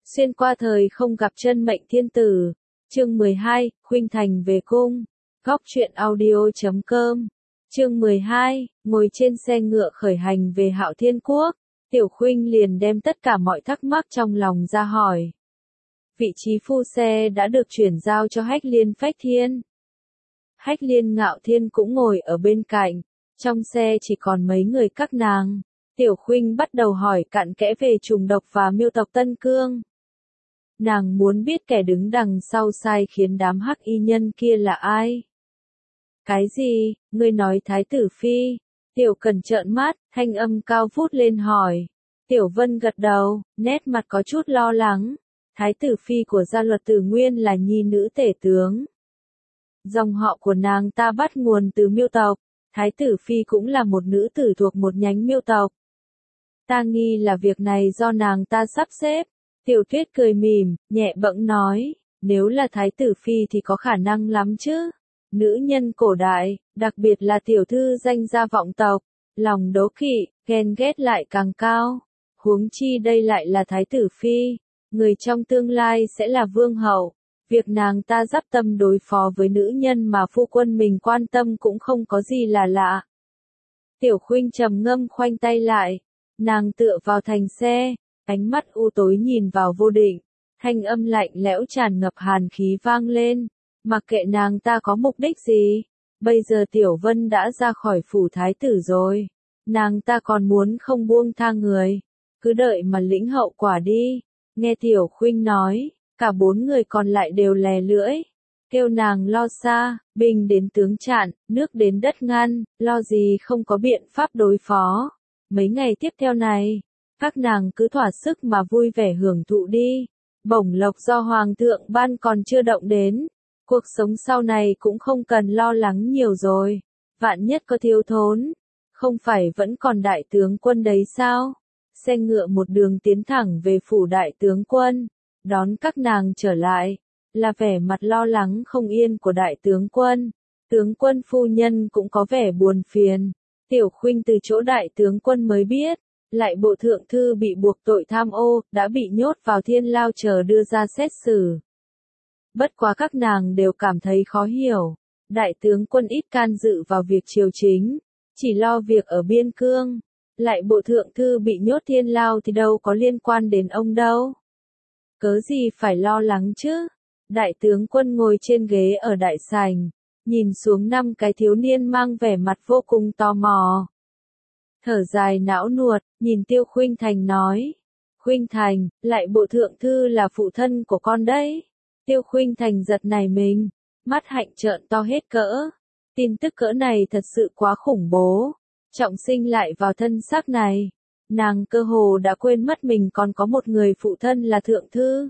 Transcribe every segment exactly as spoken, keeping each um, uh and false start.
Xuyên qua thời không gặp chân mệnh thiên tử. Chương mười hai, Khuynh Thành về cung. Góc truyện audio chấm com. Chương mười hai, ngồi trên xe ngựa khởi hành về Hạo Thiên Quốc, Tiểu Khuynh liền đem tất cả mọi thắc mắc trong lòng ra hỏi. Vị trí phu xe đã được chuyển giao cho Hách Liên Phách Thiên. Hách Liên Ngạo Thiên cũng ngồi ở bên cạnh, trong xe chỉ còn mấy người các nàng. Tiểu Khuynh bắt đầu hỏi cặn kẽ về trùng độc và miêu tộc Tân Cương. Nàng muốn biết kẻ đứng đằng sau sai khiến đám hắc y nhân kia là ai. Cái gì, ngươi nói Thái tử Phi? Tiểu Cần trợn mắt, thanh âm cao vút lên hỏi. Tiểu Vân gật đầu, nét mặt có chút lo lắng. Thái tử Phi của gia luật Tử Nguyên là nhi nữ tể tướng. Dòng họ của nàng ta bắt nguồn từ miêu tộc. Thái tử Phi cũng là một nữ tử thuộc một nhánh miêu tộc. Ta nghi là việc này do nàng ta sắp xếp. Tiểu Tuyết cười mỉm, nhẹ bẫng nói, nếu là Thái tử Phi thì có khả năng lắm chứ. Nữ nhân cổ đại, đặc biệt là tiểu thư danh gia vọng tộc, lòng đố kỵ, ghen ghét lại càng cao. Huống chi đây lại là Thái tử Phi, người trong tương lai sẽ là vương hậu. Việc nàng ta dắp tâm đối phó với nữ nhân mà phu quân mình quan tâm cũng không có gì là lạ. Tiểu Khuynh trầm ngâm khoanh tay lại, nàng tựa vào thành xe, ánh mắt u tối nhìn vào vô định, thanh âm lạnh lẽo tràn ngập hàn khí vang lên, mặc kệ nàng ta có mục đích gì, bây giờ Tiểu Vân đã ra khỏi phủ thái tử rồi, nàng ta còn muốn không buông tha người, cứ đợi mà lĩnh hậu quả đi. Nghe Tiểu Khuynh nói, cả bốn người còn lại đều lè lưỡi, kêu nàng lo xa, binh đến tướng chặn, nước đến đất ngăn, lo gì không có biện pháp đối phó. Mấy ngày tiếp theo này, các nàng cứ thỏa sức mà vui vẻ hưởng thụ đi. Bổng lộc do Hoàng thượng ban còn chưa động đến. Cuộc sống sau này cũng không cần lo lắng nhiều rồi. Vạn nhất có thiếu thốn. Không phải vẫn còn đại tướng quân đấy sao? Xe ngựa một đường tiến thẳng về phủ đại tướng quân. Đón các nàng trở lại. Là vẻ mặt lo lắng không yên của đại tướng quân. Tướng quân phu nhân cũng có vẻ buồn phiền. Tiểu Khuynh từ chỗ đại tướng quân mới biết. Lại bộ thượng thư bị buộc tội tham ô, đã bị nhốt vào thiên lao chờ đưa ra xét xử. Bất quá các nàng đều cảm thấy khó hiểu. Đại tướng quân ít can dự vào việc triều chính, chỉ lo việc ở biên cương. Lại bộ thượng thư bị nhốt thiên lao thì đâu có liên quan đến ông đâu. Cớ gì phải lo lắng chứ? Đại tướng quân ngồi trên ghế ở đại sảnh, nhìn xuống năm cái thiếu niên mang vẻ mặt vô cùng tò mò. Thở dài não nuột, nhìn Tiêu Khuynh Thành nói. Khuynh Thành, lại bộ thượng thư là phụ thân của con đấy. Tiêu Khuynh Thành giật nảy mình, mắt hạnh trợn to hết cỡ. Tin tức cỡ này thật sự quá khủng bố. Trọng sinh lại vào thân xác này. Nàng cơ hồ đã quên mất mình còn có một người phụ thân là thượng thư.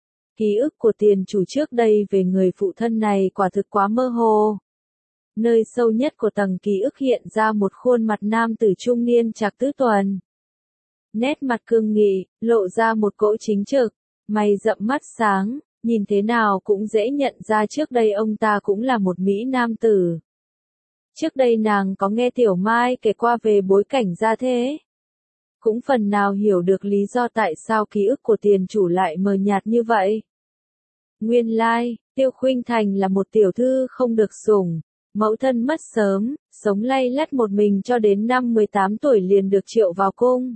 Ký ức của tiền chủ trước đây về người phụ thân này quả thực quá mơ hồ. Nơi sâu nhất của tầng ký ức hiện ra một khuôn mặt nam tử trung niên Trạc Tứ Tuần. Nét mặt cương nghị, lộ ra một cỗ chính trực, mày rậm mắt sáng, nhìn thế nào cũng dễ nhận ra trước đây ông ta cũng là một Mỹ nam tử. Trước đây nàng có nghe Tiểu Mai kể qua về bối cảnh gia thế. Cũng phần nào hiểu được lý do tại sao ký ức của tiền chủ lại mờ nhạt như vậy. Nguyên lai, Tiêu Khuynh Thành là một tiểu thư không được sủng. Mẫu thân mất sớm, sống lay lắt một mình cho đến năm mười tám tuổi liền được triệu vào cung.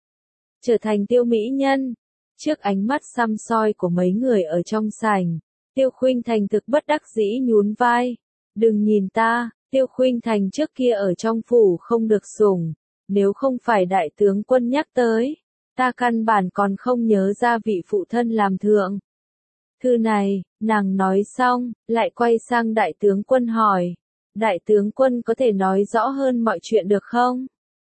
Trở thành tiêu mỹ nhân. Trước ánh mắt săm soi của mấy người ở trong sảnh, Tiêu Khuynh Thành thực bất đắc dĩ nhún vai. Đừng nhìn ta, Tiêu Khuynh Thành trước kia ở trong phủ không được sủng. Nếu không phải đại tướng quân nhắc tới, ta căn bản còn không nhớ ra vị phụ thân làm thượng. Thư này, nàng nói xong, lại quay sang đại tướng quân hỏi. Đại tướng quân có thể nói rõ hơn mọi chuyện được không?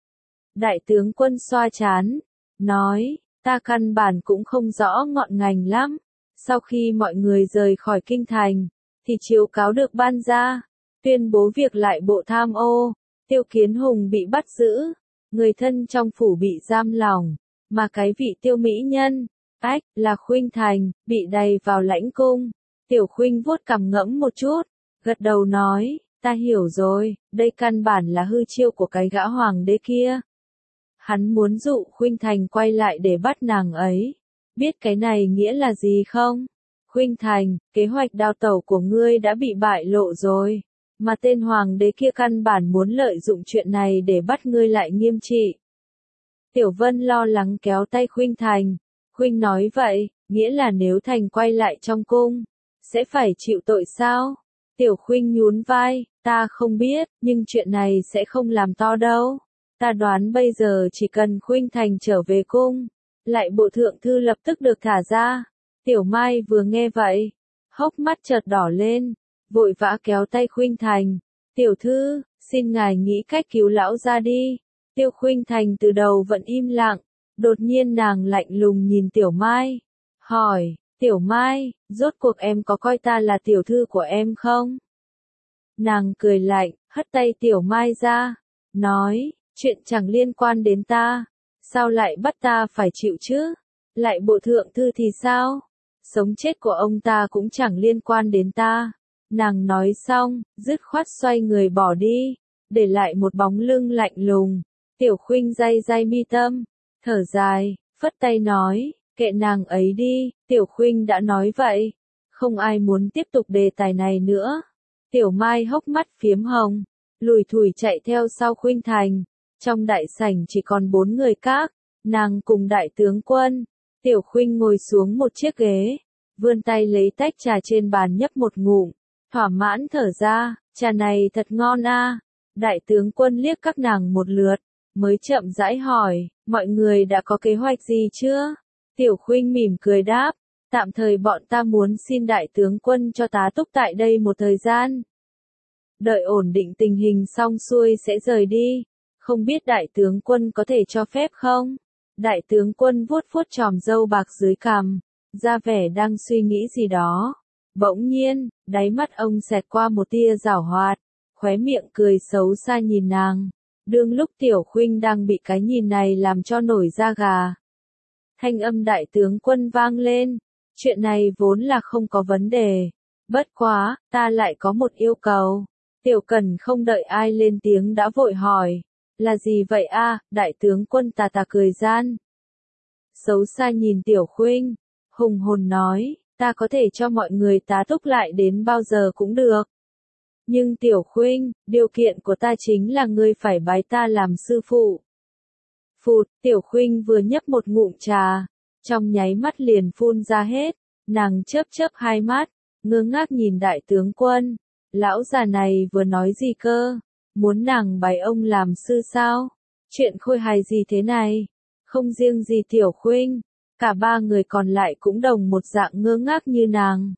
Đại tướng quân xoa trán, nói, ta căn bản cũng không rõ ngọn ngành lắm. Sau khi mọi người rời khỏi kinh thành, thì chiếu cáo được ban ra, tuyên bố việc lại bộ tham ô, Tiêu Kiến Hùng bị bắt giữ, người thân trong phủ bị giam lỏng, mà cái vị tiêu mỹ nhân, ách, là Khuynh Thành, bị đày vào lãnh cung. Tiểu Khuynh vuốt cằm ngẫm một chút, gật đầu nói. Ta hiểu rồi, đây căn bản là hư chiêu của cái gã hoàng đế kia. Hắn muốn dụ Khuynh Thành quay lại để bắt nàng ấy. biết cái này nghĩa là gì không? Khuynh Thành, kế hoạch đào tẩu của ngươi đã bị bại lộ rồi, mà tên hoàng đế kia căn bản muốn lợi dụng chuyện này để bắt ngươi lại nghiêm trị. Tiểu Vân lo lắng kéo tay Khuynh Thành. Khuynh nói vậy, nghĩa là nếu Thành quay lại trong cung, sẽ phải chịu tội sao? Tiểu Khuynh nhún vai, ta không biết, nhưng chuyện này sẽ không làm to đâu. Ta đoán bây giờ chỉ cần Khuynh Thành trở về cung, lại bộ thượng thư lập tức được thả ra. Tiểu Mai vừa nghe vậy, hốc mắt chợt đỏ lên, vội vã kéo tay Khuynh Thành. Tiểu thư, xin ngài nghĩ cách cứu lão ra đi. Tiêu Khuynh Thành từ đầu vẫn im lặng, đột nhiên nàng lạnh lùng nhìn Tiểu Mai, hỏi, Tiểu Mai, rốt cuộc em có coi ta là tiểu thư của em không? Nàng cười lạnh, hất tay Tiểu Mai ra, nói, chuyện chẳng liên quan đến ta, sao lại bắt ta phải chịu chứ? Lại bộ thượng thư thì sao? Sống chết của ông ta cũng chẳng liên quan đến ta. Nàng nói xong, dứt khoát xoay người bỏ đi, để lại một bóng lưng lạnh lùng. Tiểu Khuynh day day mi tâm, thở dài, phất tay nói, kệ nàng ấy đi. Tiểu Khuynh đã nói vậy, không ai muốn tiếp tục đề tài này nữa. Tiểu Mai hốc mắt phiếm hồng, lủi thủi chạy theo sau Khuynh Thành. Trong đại sảnh chỉ còn bốn người các, nàng cùng đại tướng quân. Tiểu Khuynh ngồi xuống một chiếc ghế, vươn tay lấy tách trà trên bàn nhấp một ngụm, thỏa mãn thở ra, trà này thật ngon a. Đại tướng quân liếc các nàng một lượt, mới chậm rãi hỏi, mọi người đã có kế hoạch gì chưa? Tiểu Khuynh mỉm cười đáp, tạm thời bọn ta muốn xin đại tướng quân cho tá túc tại đây một thời gian. Đợi ổn định tình hình xong xuôi sẽ rời đi, không biết đại tướng quân có thể cho phép không? Đại tướng quân vuốt vuốt chòm râu bạc dưới cằm, ra vẻ đang suy nghĩ gì đó. Bỗng nhiên, đáy mắt ông xẹt qua một tia giảo hoạt, khóe miệng cười xấu xa nhìn nàng. Đương lúc Tiểu Khuynh đang bị cái nhìn này làm cho nổi da gà. Thanh âm đại tướng quân vang lên, chuyện này vốn là không có vấn đề. Bất quá, ta lại có một yêu cầu. Tiểu Cần không đợi ai lên tiếng đã vội hỏi, là gì vậy a? Đại tướng quân tà tà cười gian. Xấu xa nhìn Tiểu Khuynh, hùng hồn nói, ta có thể cho mọi người tá túc lại đến bao giờ cũng được. Nhưng Tiểu Khuynh, điều kiện của ta chính là ngươi phải bái ta làm sư phụ. Phụt, Tiểu Khuynh vừa nhấp một ngụm trà, trong nháy mắt liền phun ra hết, nàng chớp chớp hai mắt, ngơ ngác nhìn đại tướng quân. Lão già này vừa nói gì cơ? Muốn nàng bái ông làm sư sao? Chuyện khôi hài gì thế này? Không riêng gì Tiểu Khuynh, cả ba người còn lại cũng đồng một dạng ngơ ngác như nàng.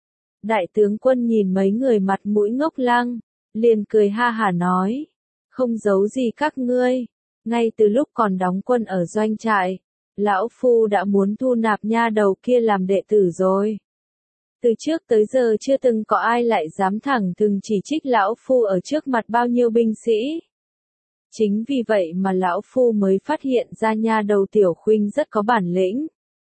Đại tướng quân nhìn mấy người mặt mũi ngốc lăng, liền cười ha hả nói, không giấu gì các ngươi, ngay từ lúc còn đóng quân ở doanh trại, lão phu đã muốn thu nạp nha đầu kia làm đệ tử rồi. Từ trước tới giờ chưa từng có ai lại dám thẳng thừng chỉ trích lão phu ở trước mặt bao nhiêu binh sĩ. Chính vì vậy mà lão phu mới phát hiện ra nha đầu Tiểu Khuynh rất có bản lĩnh.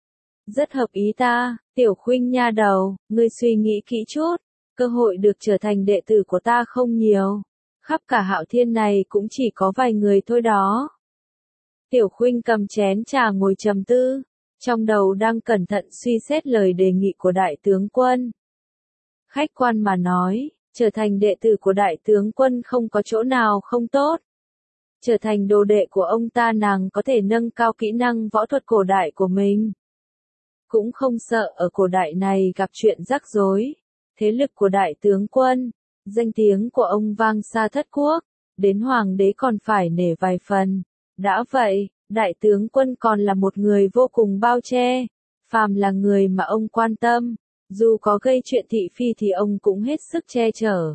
Rất hợp ý ta, Tiểu Khuynh nha đầu, ngươi suy nghĩ kỹ chút, cơ hội được trở thành đệ tử của ta không nhiều. Khắp cả Hạo Thiên này cũng chỉ có vài người thôi đó. Tiểu Khuynh cầm chén trà ngồi trầm tư, trong đầu đang cẩn thận suy xét lời đề nghị của đại tướng quân. Khách quan mà nói, trở thành đệ tử của đại tướng quân không có chỗ nào không tốt. Trở thành đồ đệ của ông ta nàng có thể nâng cao kỹ năng võ thuật cổ đại của mình. Cũng không sợ ở cổ đại này gặp chuyện rắc rối. Thế lực của đại tướng quân, danh tiếng của ông vang xa thất quốc, đến hoàng đế còn phải nể vài phần. Đã vậy, đại tướng quân còn là một người vô cùng bao che, phàm là người mà ông quan tâm, dù có gây chuyện thị phi thì ông cũng hết sức che chở.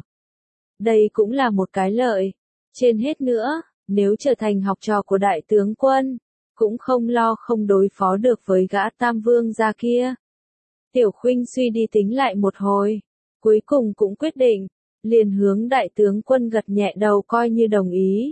Đây cũng là một cái lợi. Trên hết nữa, nếu trở thành học trò của đại tướng quân, cũng không lo không đối phó được với gã Tam Vương gia kia. Tiểu Khuynh suy đi tính lại một hồi, cuối cùng cũng quyết định, liền hướng đại tướng quân gật nhẹ đầu coi như đồng ý.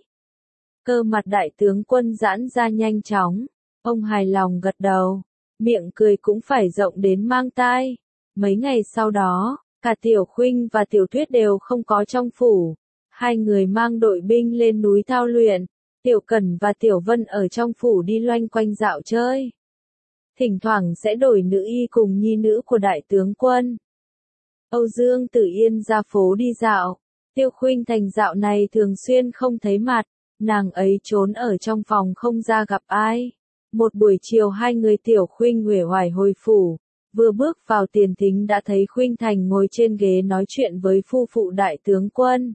Cơ mặt đại tướng quân giãn ra nhanh chóng, ông hài lòng gật đầu, miệng cười cũng phải rộng đến mang tai. Mấy ngày sau đó, cả Tiểu Khuynh và Tiểu Tuyết đều không có trong phủ, hai người mang đội binh lên núi thao luyện, Tiểu Cẩn và Tiểu Vân ở trong phủ đi loanh quanh dạo chơi. thỉnh thoảng sẽ đổi nữ y cùng nhi nữ của đại tướng quân. Âu Dương Tử Yên ra phố đi dạo, Tiêu Khuynh Thành dạo này thường xuyên không thấy mặt, nàng ấy trốn ở trong phòng không ra gặp ai. Một buổi chiều hai người Tiểu Khuynh uể oải hồi phủ, vừa bước vào tiền thính đã thấy Khuynh Thành ngồi trên ghế nói chuyện với phu phụ đại tướng quân.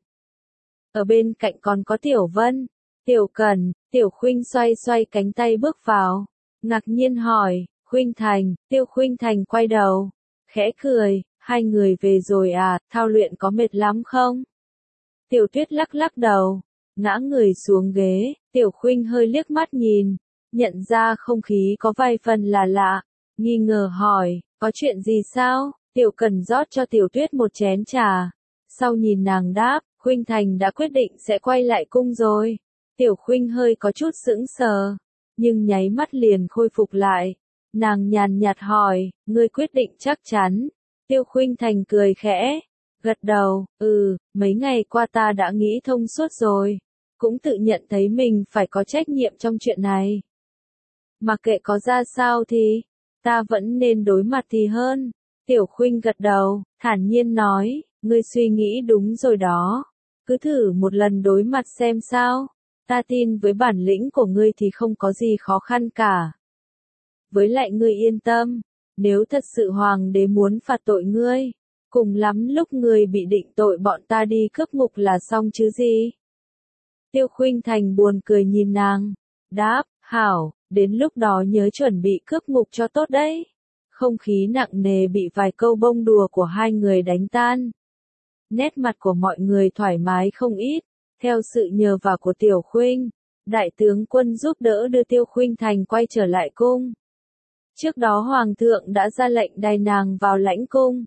Ở bên cạnh còn có Tiểu Vân, Tiểu Cần, Tiểu Khuynh xoay xoay cánh tay bước vào, ngạc nhiên hỏi, Khuynh Thành, Tiêu Khuynh Thành quay đầu, khẽ cười, hai người về rồi à, thao luyện có mệt lắm không? Tiểu Tuyết lắc lắc đầu, ngã người xuống ghế, Tiểu Khuynh hơi liếc mắt nhìn, nhận ra không khí có vài phần là lạ, nghi ngờ hỏi, có chuyện gì sao? Tiểu Cần rót cho Tiểu Tuyết một chén trà, sau nhìn nàng đáp, Khuynh Thành đã quyết định sẽ quay lại cung rồi. Tiểu Khuynh hơi có chút sững sờ, nhưng nháy mắt liền khôi phục lại. Nàng nhàn nhạt hỏi, ngươi quyết định chắc chắn. Tiêu Khuynh Thành cười khẽ, gật đầu, ừ, mấy ngày qua ta đã nghĩ thông suốt rồi, cũng tự nhận thấy mình phải có trách nhiệm trong chuyện này. Mặc kệ có ra sao thì, ta vẫn nên đối mặt thì hơn. Tiểu Khuynh gật đầu, thản nhiên nói, ngươi suy nghĩ đúng rồi đó, cứ thử một lần đối mặt xem sao, ta tin với bản lĩnh của ngươi thì không có gì khó khăn cả. Với lại ngươi yên tâm, nếu thật sự hoàng đế muốn phạt tội ngươi, cùng lắm lúc ngươi bị định tội bọn ta đi cướp ngục là xong chứ gì. Tiêu Khuynh Thành buồn cười nhìn nàng, đáp, hảo, đến lúc đó nhớ chuẩn bị cướp ngục cho tốt đấy. Không khí nặng nề bị vài câu bông đùa của hai người đánh tan. Nét mặt của mọi người thoải mái không ít, theo sự nhờ vả của Tiểu Khuynh, đại tướng quân giúp đỡ đưa Tiêu Khuynh Thành quay trở lại cung. Trước đó Hoàng thượng đã ra lệnh đày nàng vào lãnh cung.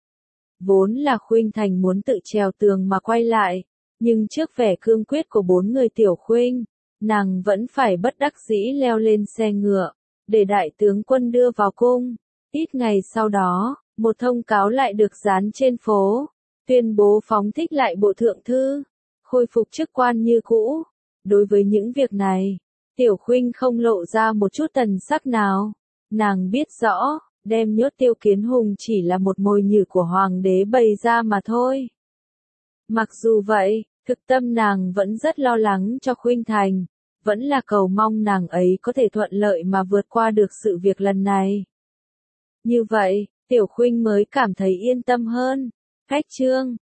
Vốn là Khuynh Thành muốn tự trèo tường mà quay lại, nhưng trước vẻ cương quyết của bốn người Tiểu Khuynh, nàng vẫn phải bất đắc dĩ leo lên xe ngựa, để đại tướng quân đưa vào cung. Ít ngày sau đó, một thông cáo lại được dán trên phố, tuyên bố phóng thích lại bộ thượng thư, khôi phục chức quan như cũ. Đối với những việc này, Tiểu Khuynh không lộ ra một chút tần sắc nào. Nàng biết rõ, đem nhốt Tiêu Kiến Hùng chỉ là một mồi nhử của hoàng đế bày ra mà thôi. Mặc dù vậy, thực tâm nàng vẫn rất lo lắng cho Khuynh Thành, vẫn là cầu mong nàng ấy có thể thuận lợi mà vượt qua được sự việc lần này. Như vậy, Tiểu Khuynh mới cảm thấy yên tâm hơn. Khách chương